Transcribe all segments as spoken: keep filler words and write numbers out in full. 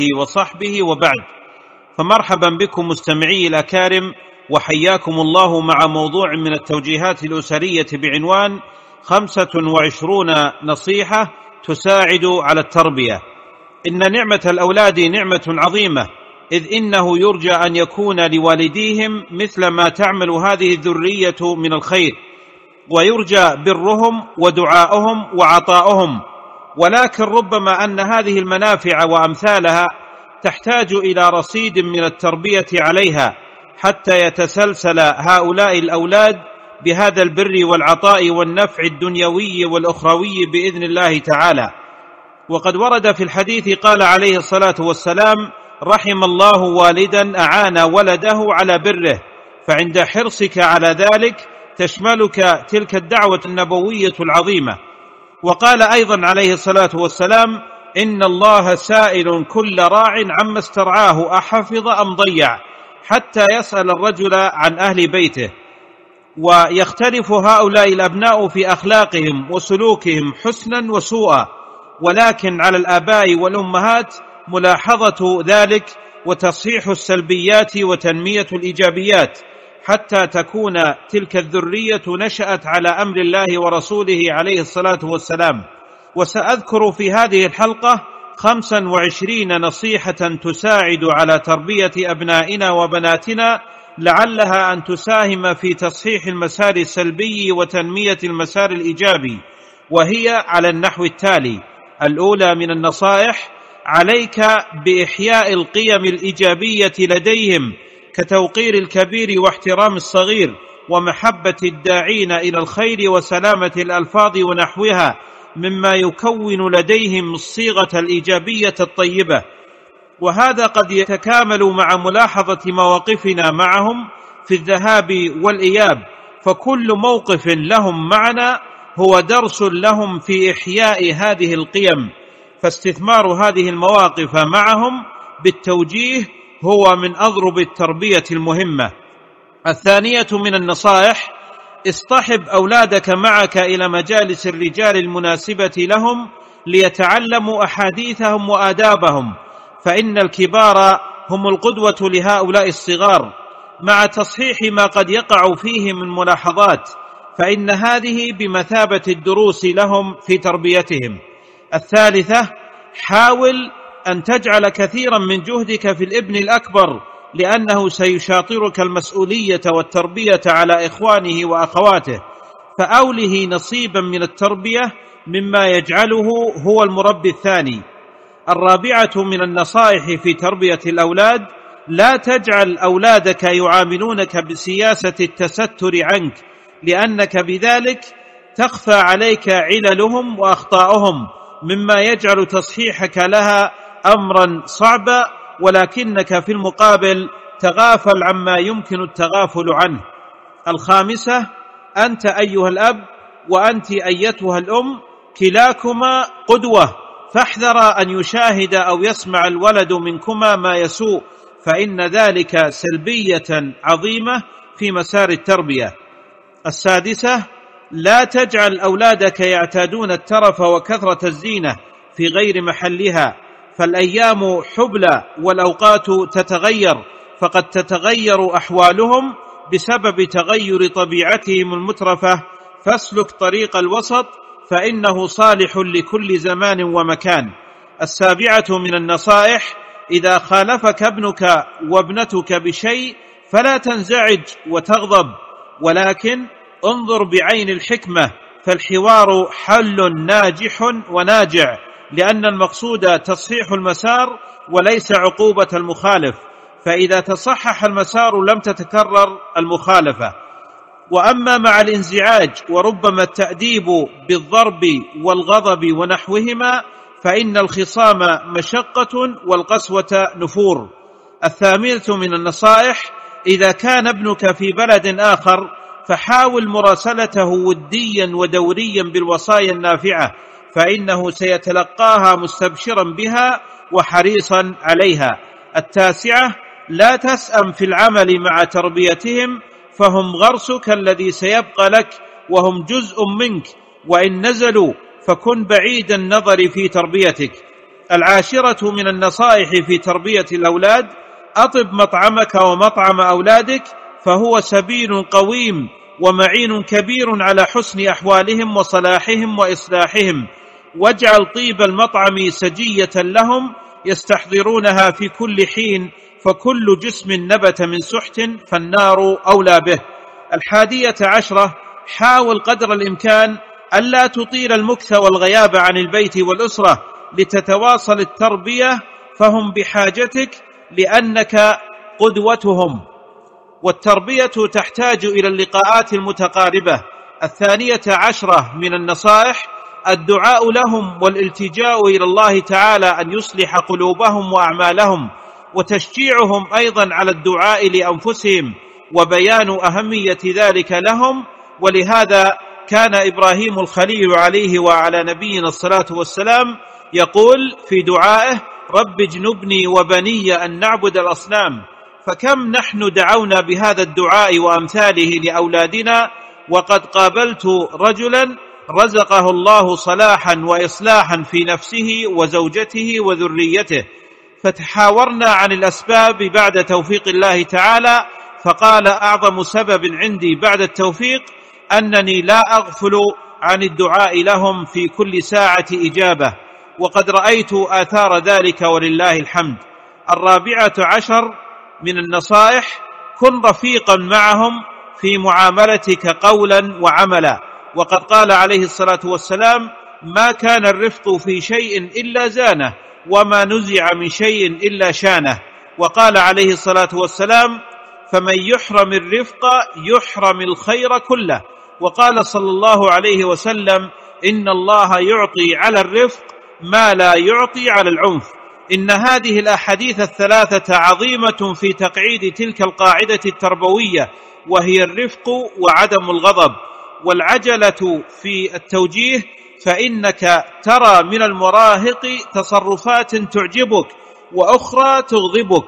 وصحبه وبعد. فمرحبا بكم مستمعي الأكارم، وحياكم الله مع موضوع من التوجيهات الأسرية بعنوان خمسة وعشرون نصيحة تساعد على التربية. إن نعمة الأولاد نعمة عظيمة، إذ إنه يرجى أن يكون لوالديهم مثل ما تعمل هذه الذرية من الخير، ويرجى برهم ودعاؤهم وعطاؤهم، ولكن ربما أن هذه المنافع وأمثالها تحتاج إلى رصيد من التربية عليها حتى يتسلسل هؤلاء الأولاد بهذا البر والعطاء والنفع الدنيوي والأخروي بإذن الله تعالى. وقد ورد في الحديث قال عليه الصلاة والسلام: رحم الله والدا أعان ولده على بره، فعند حرصك على ذلك تشملك تلك الدعوة النبوية العظيمة. وقال أيضا عليه الصلاة والسلام: إن الله سائل كل راع عما استرعاه أحفظ أم ضيع، حتى يسأل الرجل عن أهل بيته. ويختلف هؤلاء الأبناء في أخلاقهم وسلوكهم حسنا وسوءا، ولكن على الآباء والأمهات ملاحظة ذلك وتصحيح السلبيات وتنمية الإيجابيات، حتى تكون تلك الذرية نشأت على أمر الله ورسوله عليه الصلاة والسلام. وسأذكر في هذه الحلقة خمسا وعشرين نصيحة تساعد على تربية أبنائنا وبناتنا، لعلها أن تساهم في تصحيح المسار السلبي وتنمية المسار الإيجابي، وهي على النحو التالي: الأولى من النصائح: عليك بإحياء القيم الإيجابية لديهم، كتوقير الكبير واحترام الصغير، ومحبة الداعين إلى الخير، وسلامة الألفاظ ونحوها، مما يكون لديهم الصيغة الإيجابية الطيبة. وهذا قد يتكامل مع ملاحظة مواقفنا معهم في الذهاب والإياب، فكل موقف لهم معنا هو درس لهم في إحياء هذه القيم، فاستثمار هذه المواقف معهم بالتوجيه هو من أضرب التربية المهمة. الثانية من النصائح: اصطحب أولادك معك إلى مجالس الرجال المناسبة لهم ليتعلموا أحاديثهم وآدابهم، فإن الكبار هم القدوة لهؤلاء الصغار، مع تصحيح ما قد يقع فيه من ملاحظات، فإن هذه بمثابة الدروس لهم في تربيتهم. الثالثة: حاول أن تجعل كثيرا من جهدك في الابن الأكبر، لأنه سيشاطرك المسؤولية والتربية على إخوانه وأخواته، فأوله نصيبا من التربية مما يجعله هو المربي الثاني. الرابعة من النصائح في تربية الأولاد: لا تجعل أولادك يعاملونك بسياسة التستر عنك، لأنك بذلك تخفى عليك عللهم وأخطاؤهم، مما يجعل تصحيحك لها أمرا صعبا، ولكنك في المقابل تغافل عما يمكن التغافل عنه. الخامسة: أنت أيها الأب وأنت أيتها الأم كلاكما قدوة، فاحذر أن يشاهد أو يسمع الولد منكما ما يسوء، فإن ذلك سلبية عظيمة في مسار التربية. السادسة: لا تجعل أولادك يعتادون الترف وكثرة الزينة في غير محلها، فالأيام حبلى والأوقات تتغير، فقد تتغير أحوالهم بسبب تغير طبيعتهم المترفة، فاسلك طريق الوسط فإنه صالح لكل زمان ومكان. السابعة من النصائح: إذا خالفك ابنك وابنتك بشيء فلا تنزعج وتغضب، ولكن انظر بعين الحكمة، فالحوار حل ناجح وناجع، لأن المقصود تصحيح المسار وليس عقوبة المخالف، فإذا تصحح المسار لم تتكرر المخالفة. وأما مع الانزعاج وربما التأديب بالضرب والغضب ونحوهما، فإن الخصام مشقة والقسوة نفور. الثامنة من النصائح: إذا كان ابنك في بلد آخر فحاول مراسلته وديا ودوريا بالوصايا النافعة، فإنه سيتلقاها مستبشرا بها وحريصا عليها. التاسعة: لا تسأم في العمل مع تربيتهم، فهم غرسك الذي سيبقى لك، وهم جزء منك، وإن نزلوا فكن بعيد النظر في تربيتك. العاشرة من النصائح في تربية الأولاد: أطب مطعمك ومطعم أولادك، فهو سبيل قويم ومعين كبير على حسن أحوالهم وصلاحهم وإصلاحهم، واجعل طيب المطعم سجية لهم يستحضرونها في كل حين، فكل جسم نبت من سحت فالنار أولى به. الحادية عشرة: حاول قدر الإمكان ألا تطيل المكث والغياب عن البيت والأسرة لتتواصل التربية، فهم بحاجتك لأنك قدوتهم، والتربية تحتاج إلى اللقاءات المتقاربة. الثانية عشرة من النصائح: الدعاء لهم والالتجاء إلى الله تعالى أن يصلح قلوبهم وأعمالهم، وتشجيعهم أيضا على الدعاء لأنفسهم، وبيان أهمية ذلك لهم. ولهذا كان إبراهيم الخليل عليه وعلى نبينا الصلاة والسلام يقول في دعائه: رب اجنبني وبني أن نعبد الأصنام. فكم نحن دعونا بهذا الدعاء وأمثاله لأولادنا، وقد قابلت رجلا رزقه الله صلاحا وإصلاحا في نفسه وزوجته وذريته، فتحاورنا عن الأسباب بعد توفيق الله تعالى، فقال: أعظم سبب عندي بعد التوفيق أنني لا أغفل عن الدعاء لهم في كل ساعة إجابة، وقد رأيت آثار ذلك ولله الحمد. الرابعة عشر من النصائح: كن رفيقا معهم في معاملتك قولا وعملا، وقد قال عليه الصلاة والسلام: ما كان الرفق في شيء إلا زانه، وما نزع من شيء إلا شانه. وقال عليه الصلاة والسلام: فمن يحرم الرفق يحرم الخير كله. وقال صلى الله عليه وسلم: إن الله يعطي على الرفق ما لا يعطي على العنف. إن هذه الأحاديث الثلاثة عظيمة في تقعيد تلك القاعدة التربوية، وهي الرفق وعدم الغضب والعجلة في التوجيه، فإنك ترى من المراهق تصرفات تعجبك وأخرى تغضبك،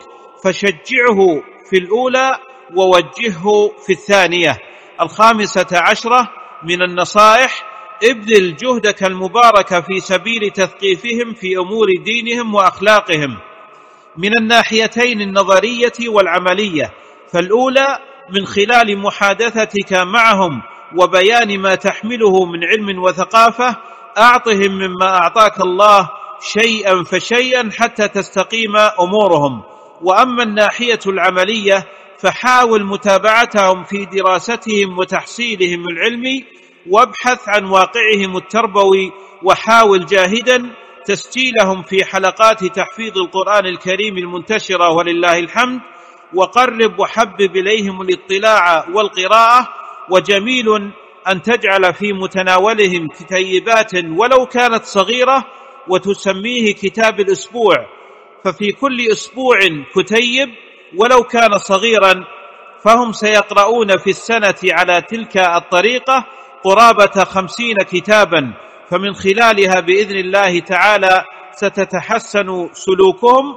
فشجعه في الأولى ووجهه في الثانية. الخامسة عشرة من النصائح: ابذل جهدك المبارك في سبيل تثقيفهم في أمور دينهم وأخلاقهم من الناحيتين النظرية والعملية. فالأولى من خلال محادثتك معهم وبيان ما تحمله من علم وثقافة، أعطهم مما أعطاك الله شيئا فشيئا حتى تستقيم أمورهم. وأما الناحية العملية فحاول متابعتهم في دراستهم وتحصيلهم العلمي، وابحث عن واقعهم التربوي، وحاول جاهدا تسجيلهم في حلقات تحفيظ القرآن الكريم المنتشرة ولله الحمد، وقرب وحبب إليهم الاطلاع والقراءة. وجميل أن تجعل في متناولهم كتيبات ولو كانت صغيرة وتسميه كتاب الأسبوع، ففي كل أسبوع كتيب ولو كان صغيرا، فهم سيقرؤون في السنة على تلك الطريقة قرابة خمسين كتابا، فمن خلالها بإذن الله تعالى ستتحسن سلوكهم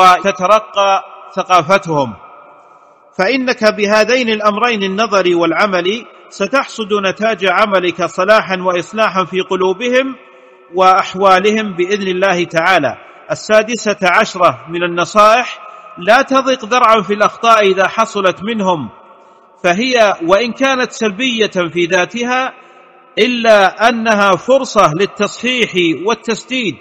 وتترقى ثقافتهم. فإنك بهذين الأمرين النظري والعملي ستحصد نتاج عملك صلاحا وإصلاحا في قلوبهم وأحوالهم بإذن الله تعالى. السادسة عشرة من النصائح: لا تضق ذرعا في الأخطاء إذا حصلت منهم، فهي وإن كانت سلبية في ذاتها إلا أنها فرصة للتصحيح والتسديد،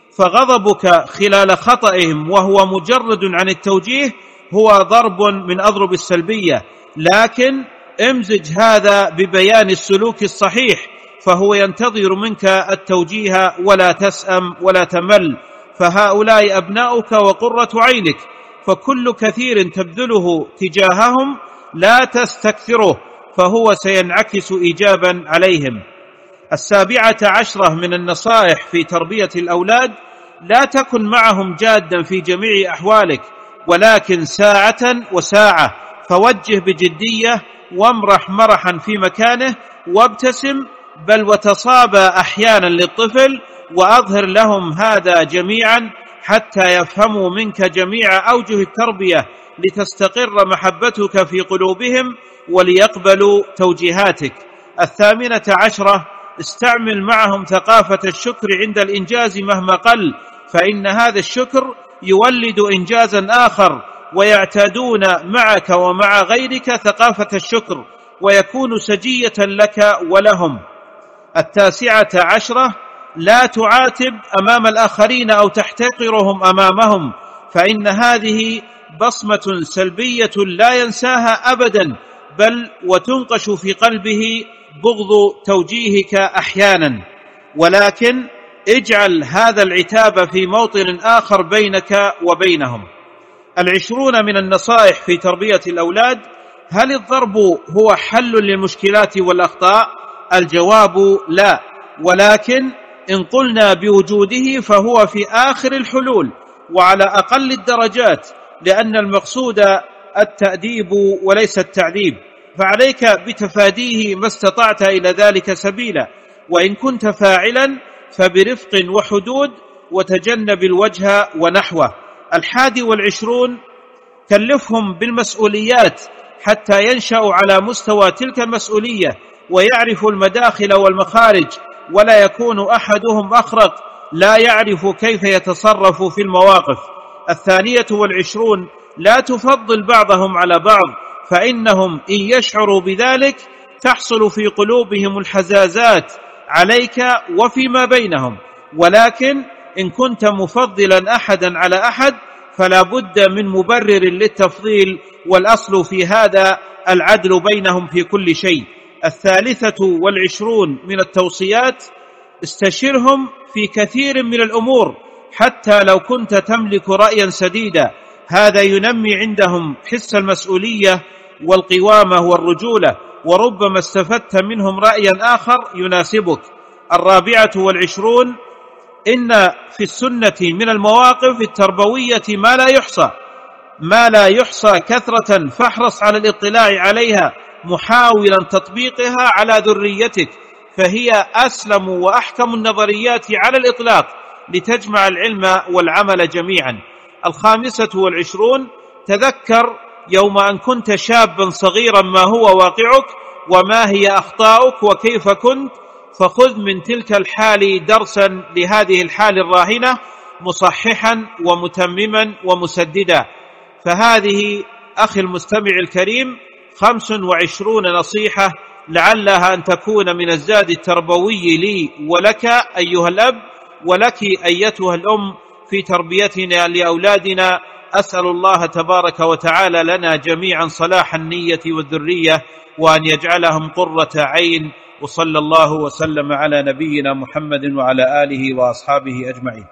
فغضبك خلال خطئهم وهو مجرد عن التوجيه هو ضرب من أضرب السلبية، لكن امزج هذا ببيان السلوك الصحيح، فهو ينتظر منك التوجيه ولا تسأم ولا تمل، فهؤلاء أبناؤك وقرة عينك، فكل كثير تبذله تجاههم لا تستكثره، فهو سينعكس إيجابا عليهم. السابعة عشرة من النصائح في تربية الأولاد: لا تكن معهم جادا في جميع أحوالك، ولكن ساعة وساعة، فوجه بجدية وامرح مرحا في مكانه، وابتسم بل وتصابى أحيانا للطفل، وأظهر لهم هذا جميعا حتى يفهموا منك جميع أوجه التربية، لتستقر محبتك في قلوبهم وليقبلوا توجيهاتك. الثامنة عشرة: استعمل معهم ثقافة الشكر عند الإنجاز مهما قل، فإن هذا الشكر يولد إنجازا آخر، ويعتادون معك ومع غيرك ثقافة الشكر، ويكون سجية لك ولهم. التاسعة عشرة: لا تعاتب أمام الآخرين أو تحتقرهم أمامهم، فإن هذه بصمة سلبية لا ينساها أبدا، بل وتنقش في قلبه بغض توجيهك أحيانا، ولكن اجعل هذا العتاب في موطن آخر بينك وبينهم. العشرون من النصائح في تربية الأولاد: هل الضرب هو حل للمشكلات والأخطاء؟ الجواب لا، ولكن إن قلنا بوجوده فهو في آخر الحلول وعلى أقل الدرجات، لأن المقصود التأديب وليس التعذيب، فعليك بتفاديه ما استطعت إلى ذلك سبيلا، وإن كنت فاعلا فبرفق وحدود، وتجنب الوجه ونحوه. الحادي والعشرون: كلفهم بالمسؤوليات حتى ينشأوا على مستوى تلك المسؤولية، ويعرفوا المداخل والمخارج، ولا يكون أحدهم أخرق لا يعرف كيف يتصرف في المواقف. الثانية والعشرون: لا تفضل بعضهم على بعض، فإنهم إن يشعروا بذلك تحصل في قلوبهم الحزازات عليك وفيما بينهم، ولكن إن كنت مفضلا أحدا على أحد فلا بد من مبرر للتفضيل، والأصل في هذا العدل بينهم في كل شيء. الثالثة والعشرون من التوصيات: استشرهم في كثير من الأمور حتى لو كنت تملك رأيا سديدا، هذا ينمي عندهم حس المسؤولية والقوامة والرجولة، وربما استفدت منهم رأيا آخر يناسبك. الرابعة والعشرون: إن في السنة من المواقف التربوية ما لا يحصى ما لا يحصى كثرة، فاحرص على الاطلاع عليها محاولا تطبيقها على ذريتك، فهي أسلم وأحكم النظريات على الإطلاق لتجمع العلم والعمل جميعا. الخامسة والعشرون: تذكر يوم أن كنت شابا صغيرا ما هو واقعك، وما هي أخطاؤك، وكيف كنت، فخذ من تلك الحال درسا لهذه الحال الراهنة، مصححا ومتمما ومسددا. فهذه أخي المستمع الكريم خمس وعشرون نصيحة، لعلها أن تكون من الزاد التربوي لي ولك أيها الأب، ولك أيتها الأم، في تربيتنا لأولادنا. أسأل الله تبارك وتعالى لنا جميعا صلاح النية والذرية، وأن يجعلهم قرة عين. وصلى الله وسلم على نبينا محمد وعلى آله وأصحابه أجمعين.